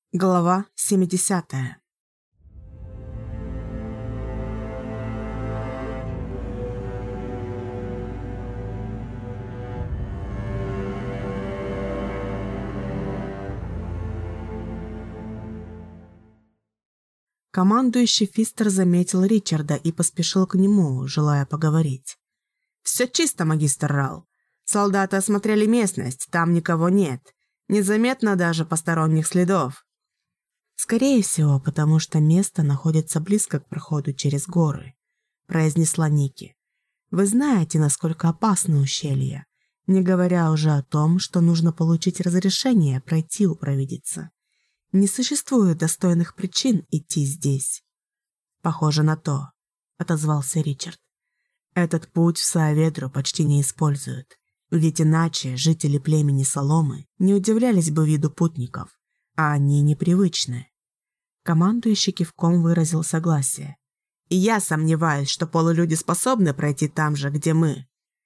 Глава 70. Командующий Фистер заметил Ричарда и поспешил к нему, желая поговорить. «Все чисто, магистр Рал. Солдаты осмотрели местность, там никого нет. Незаметно даже посторонних следов». «Скорее всего, потому что место находится близко к проходу через горы», – произнесла Ники. «Вы знаете, насколько опасно ущелье, не говоря уже о том, что нужно получить разрешение пройти у провидицы. Не существует достойных причин идти здесь». «Похоже на то», – отозвался Ричард. «Этот путь в Сааведру почти не используют, ведь иначе жители племени Соломы не удивлялись бы виду путников, а они непривычны». Командующий кивком выразил согласие. «И я сомневаюсь, что полулюди способны пройти там же, где мы».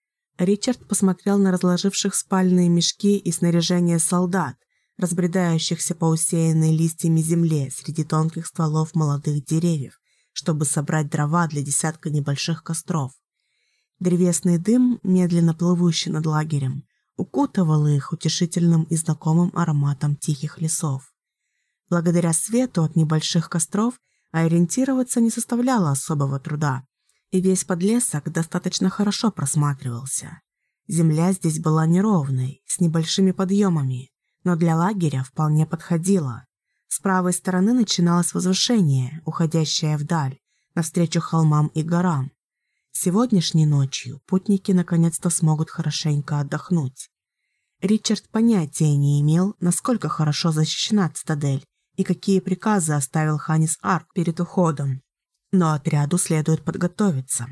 Ричард посмотрел на разложивших спальные мешки и снаряжение солдат, разбредающихся по усеянной листьями земле среди тонких стволов молодых деревьев, чтобы собрать дрова для десятка небольших костров. Древесный дым, медленно плывущий над лагерем, укутывал их утешительным и знакомым ароматом тихих лесов. Благодаря свету от небольших костров ориентироваться не составляло особого труда, и весь подлесок достаточно хорошо просматривался. Земля здесь была неровной, с небольшими подъемами, но для лагеря вполне подходила. С правой стороны начиналось возвышение, уходящее вдаль, навстречу холмам и горам. Сегодняшней ночью путники наконец-то смогут хорошенько отдохнуть. Ричард понятия не имел, насколько хорошо защищена цитадель и какие приказы оставил Ханис Арк перед уходом, но отряду следует подготовиться.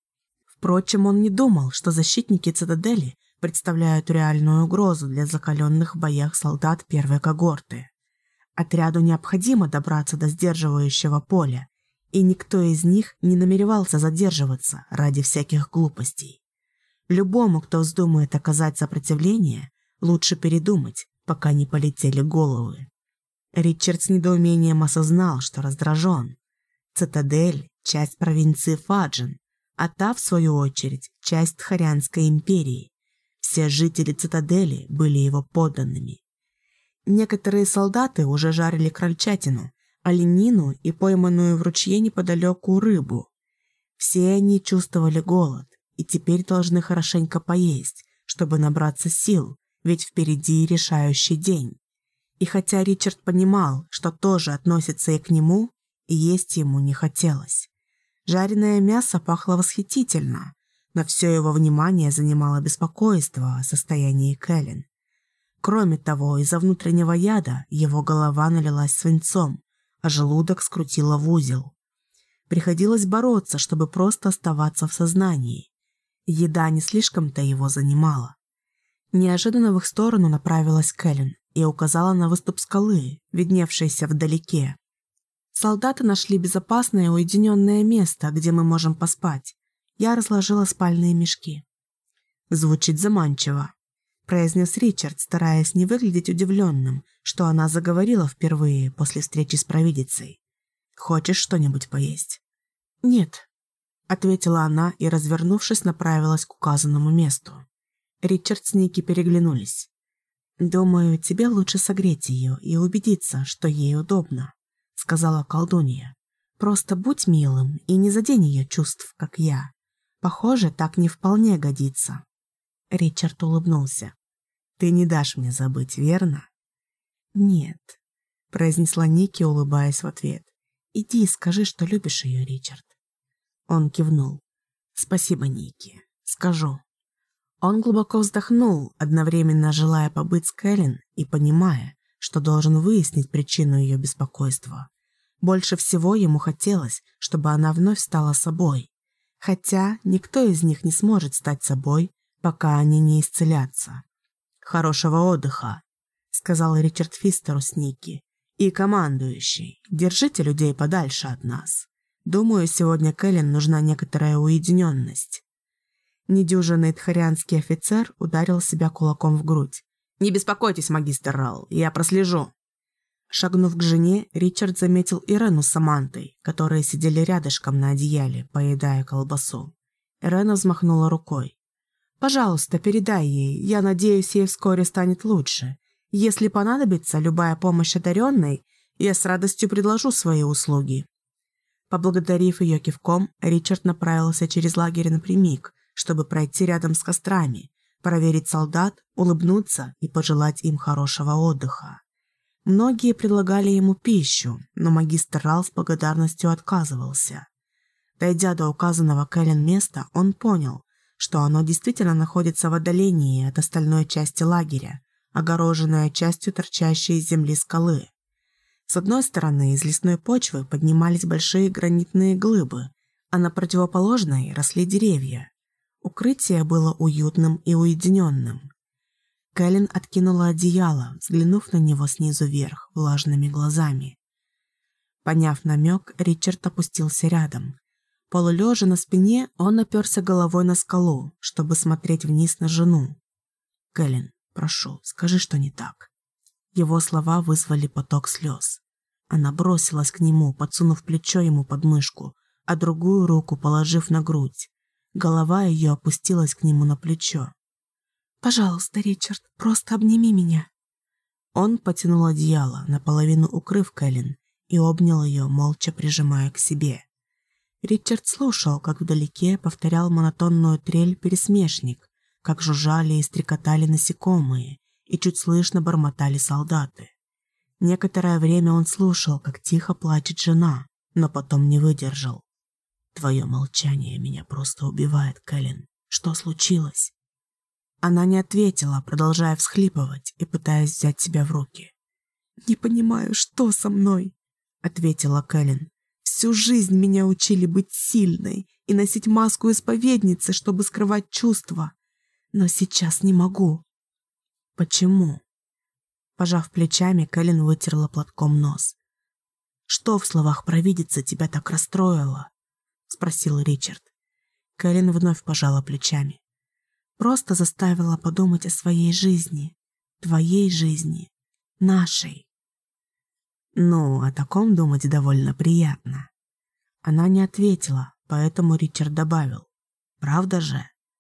Впрочем, он не думал, что защитники цитадели представляют реальную угрозу для закаленных в боях солдат первой когорты. Отряду необходимо добраться до сдерживающего поля, и никто из них не намеревался задерживаться ради всяких глупостей. Любому, кто вздумает оказать сопротивление, лучше передумать, пока не полетели головы. Ричард с недоумением осознал, что раздражен. Цитадель – часть провинции Фаджен, а та, в свою очередь, часть Тхарианской империи. Все жители цитадели были его подданными. Некоторые солдаты уже жарили крольчатину, оленину и пойманную в ручье неподалеку рыбу. Все они чувствовали голод и теперь должны хорошенько поесть, чтобы набраться сил, ведь впереди решающий день. И хотя Ричард понимал, что тоже относится и к нему, есть ему не хотелось. Жареное мясо пахло восхитительно, но все его внимание занимало беспокойство о состоянии Кэлен. Кроме того, из-за внутреннего яда его голова налилась свинцом, а желудок скрутило в узел. Приходилось бороться, чтобы просто оставаться в сознании. Еда не слишком-то его занимала. Неожиданно в их сторону направилась Кэлен и указала на выступ скалы, видневшийся вдалеке. «Солдаты нашли безопасное уединенное место, где мы можем поспать. Я разложила спальные мешки». «Звучит заманчиво», – произнес Ричард, стараясь не выглядеть удивленным, что она заговорила впервые после встречи с провидицей. «Хочешь что-нибудь поесть?» «Нет», – ответила она и, развернувшись, направилась к указанному месту. Ричард с Ники переглянулись. «Думаю, тебе лучше согреть ее и убедиться, что ей удобно», — сказала колдунья. «Просто будь милым и не задень ее чувств, как я. Похоже, так не вполне годится». Ричард улыбнулся. «Ты не дашь мне забыть, верно?» «Нет», — произнесла Ники, улыбаясь в ответ. «Иди и скажи, что любишь ее, Ричард». Он кивнул. «Спасибо, Ники. Скажу». Он глубоко вздохнул, одновременно желая побыть с Кэлен и понимая, что должен выяснить причину ее беспокойства. Больше всего ему хотелось, чтобы она вновь стала собой. Хотя никто из них не сможет стать собой, пока они не исцелятся. «Хорошего отдыха», — сказал Ричард Фистеру с Ники. «И командующий, держите людей подальше от нас. Думаю, сегодня Кэлен нужна некоторая уединенность». Недюжинный тхарианский офицер ударил себя кулаком в грудь. «Не беспокойтесь, магистр Рал, я прослежу». Шагнув к жене, Ричард заметил Ирену с Самантой, которые сидели рядышком на одеяле, поедая колбасу. Ирена взмахнула рукой. «Пожалуйста, передай ей, я надеюсь, ей вскоре станет лучше. Если понадобится любая помощь одаренной, я с радостью предложу свои услуги». Поблагодарив ее кивком, Ричард направился через лагерь напрямик, чтобы пройти рядом с кострами, проверить солдат, улыбнуться и пожелать им хорошего отдыха. Многие предлагали ему пищу, но магистр Рал с благодарностью отказывался. Дойдя до указанного Кэлен места, он понял, что оно действительно находится в отдалении от остальной части лагеря, огороженная частью торчащей из земли скалы. С одной стороны из лесной почвы поднимались большие гранитные глыбы, а на противоположной росли деревья. Укрытие было уютным и уединенным. Кэлен откинула одеяло, взглянув на него снизу вверх влажными глазами. Поняв намек, Ричард опустился рядом. Полулежа на спине, он оперся головой на скалу, чтобы смотреть вниз на жену. «Кэлен, прошу, скажи, что не так». Его слова вызвали поток слез. Она бросилась к нему, подсунув плечо ему под мышку, а другую руку положив на грудь. Голова ее опустилась к нему на плечо. «Пожалуйста, Ричард, просто обними меня». Он потянул одеяло, наполовину укрыв Кэлен, и обнял ее, молча прижимая к себе. Ричард слушал, как вдалеке повторял монотонную трель пересмешник, как жужжали и стрекотали насекомые, и чуть слышно бормотали солдаты. Некоторое время он слушал, как тихо плачет жена, но потом не выдержал. «Твое молчание меня просто убивает, Кэлен. Что случилось?» Она не ответила, продолжая всхлипывать и пытаясь взять себя в руки. «Не понимаю, что со мной?» — ответила Кэлен. «Всю жизнь меня учили быть сильной и носить маску исповедницы, чтобы скрывать чувства. Но сейчас не могу». «Почему?» Пожав плечами, Кэлен вытерла платком нос. «Что в словах провидицы тебя так расстроило?» — спросил Ричард. Кэлен вновь пожала плечами. «Просто заставила подумать о своей жизни, твоей жизни, нашей». «Ну, о таком думать довольно приятно». Она не ответила, поэтому Ричард добавил. «Правда же?»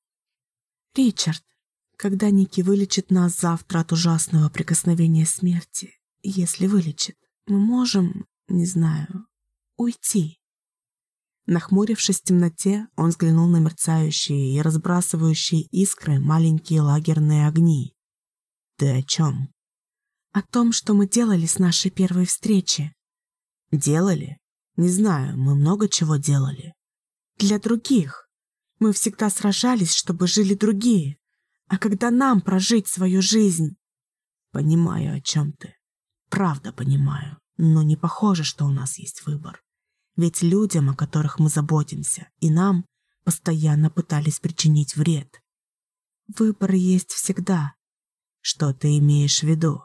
«Ричард, когда Ники вылечит нас завтра от ужасного прикосновения смерти, если вылечит, мы можем, не знаю, уйти». Нахмурившись в темноте, он взглянул на мерцающие и разбрасывающие искры маленькие лагерные огни. «Ты о чем?» «О том, что мы делали с нашей первой встречи». «Делали? Не знаю, мы много чего делали». «Для других. Мы всегда сражались, чтобы жили другие. А когда нам прожить свою жизнь?» «Понимаю, о чем ты. Правда понимаю, но не похоже, что у нас есть выбор. Ведь людям, о которых мы заботимся, и нам постоянно пытались причинить вред». «Выбор есть всегда». «Что ты имеешь в виду?»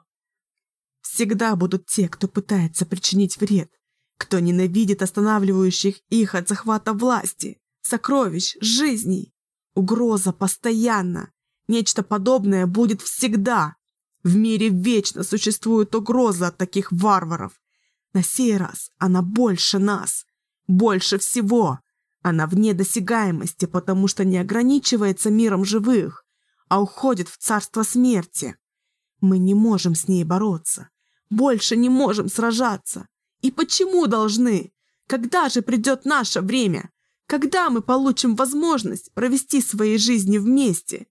«Всегда будут те, кто пытается причинить вред, кто ненавидит останавливающих их от захвата власти, сокровищ, жизней. Угроза постоянно. Нечто подобное будет всегда. В мире вечно существует угроза от таких варваров. На сей раз она больше нас, больше всего. Она вне досягаемости, потому что не ограничивается миром живых, а уходит в царство смерти. Мы не можем с ней бороться, больше не можем сражаться. И почему должны? Когда же придет наше время? Когда мы получим возможность провести свои жизни вместе?»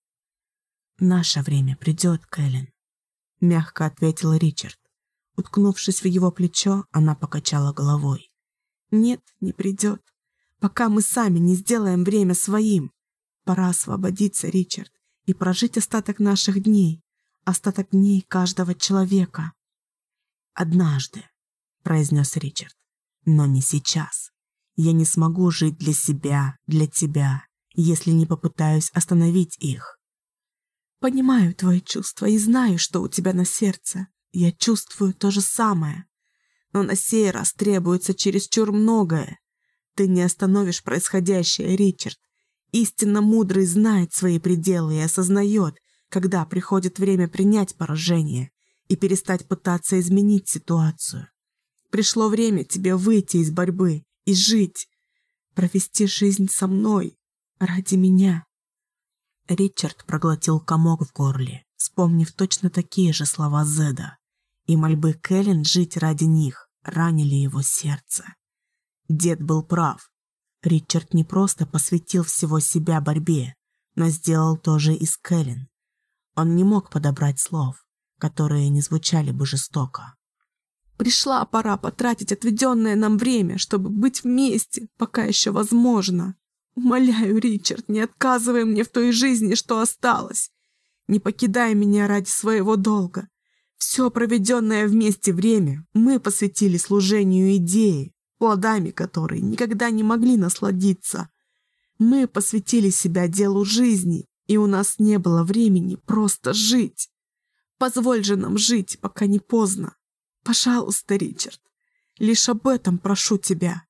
«Наше время придет, Кэлен», — мягко ответил Ричард. Уткнувшись в его плечо, она покачала головой. «Нет, не придет. Пока мы сами не сделаем время своим. Пора освободиться, Ричард, и прожить остаток наших дней, остаток дней каждого человека». «Однажды», — произнес Ричард, — «но не сейчас. Я не смогу жить для себя, для тебя, если не попытаюсь остановить их». «Понимаю твои чувства и знаю, что у тебя на сердце. Я чувствую то же самое. Но на сей раз требуется чересчур многое. Ты не остановишь происходящее, Ричард. Истинно мудрый знает свои пределы и осознает, когда приходит время принять поражение и перестать пытаться изменить ситуацию. Пришло время тебе выйти из борьбы и жить, провести жизнь со мной ради меня». Ричард проглотил комок в горле, вспомнив точно такие же слова Зеда, и мольбы Кэлен жить ради них ранили его сердце. Дед был прав. Ричард не просто посвятил всего себя борьбе, но сделал то же и с Кэлен. Он не мог подобрать слов, которые не звучали бы жестоко. «Пришла пора потратить отведенное нам время, чтобы быть вместе, пока еще возможно. Умоляю, Ричард, не отказывай мне в той жизни, что осталось. Не покидай меня ради своего долга. Все проведенное вместе время мы посвятили служению идеи, плодами которой никогда не могли насладиться. Мы посвятили себя делу жизни, и у нас не было времени просто жить. Позволь же нам жить, пока не поздно. Пожалуйста, Ричард, лишь об этом прошу тебя».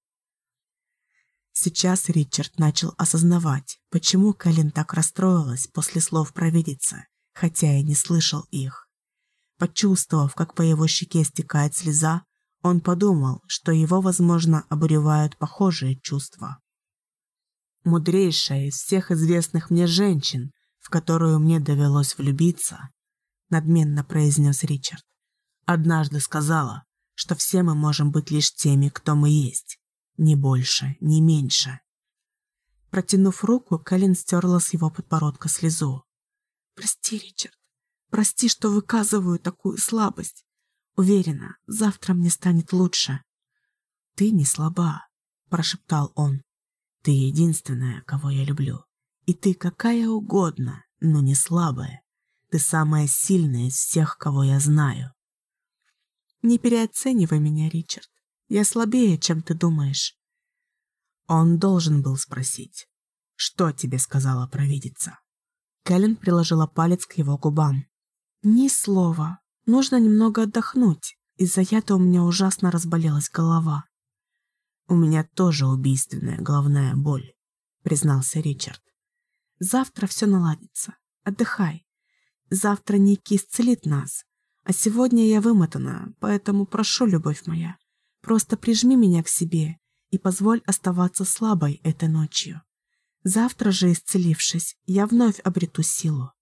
Сейчас Ричард начал осознавать, почему Кэлен так расстроилась после слов провидицы, хотя и не слышал их. Почувствовав, как по его щеке стекает слеза, он подумал, что его, возможно, обуревают похожие чувства. «Мудрейшая из всех известных мне женщин, в которую мне довелось влюбиться», надменно произнес Ричард, однажды сказала, что все мы можем быть лишь теми, кто мы есть. Ни больше, ни меньше. Протянув руку, Кэлен стерла с его подбородка слезу. «Прости, Ричард. Прости, что выказываю такую слабость. Уверена, завтра мне станет лучше». «Ты не слаба», – прошептал он. «Ты единственная, кого я люблю. И ты какая угодно, но не слабая. Ты самая сильная из всех, кого я знаю». «Не переоценивай меня, Ричард. Я слабее, чем ты думаешь». Он должен был спросить, что тебе сказала провидица. Кэлен приложила палец к его губам. «Ни слова. Нужно немного отдохнуть. Из-за яда у меня ужасно разболелась голова». «У меня тоже убийственная головная боль», признался Ричард. «Завтра все наладится. Отдыхай. Завтра Ники исцелит нас. А сегодня я вымотана, поэтому прошу, любовь моя, просто прижми меня к себе и позволь оставаться слабой этой ночью. Завтра же, исцелившись, я вновь обрету силу.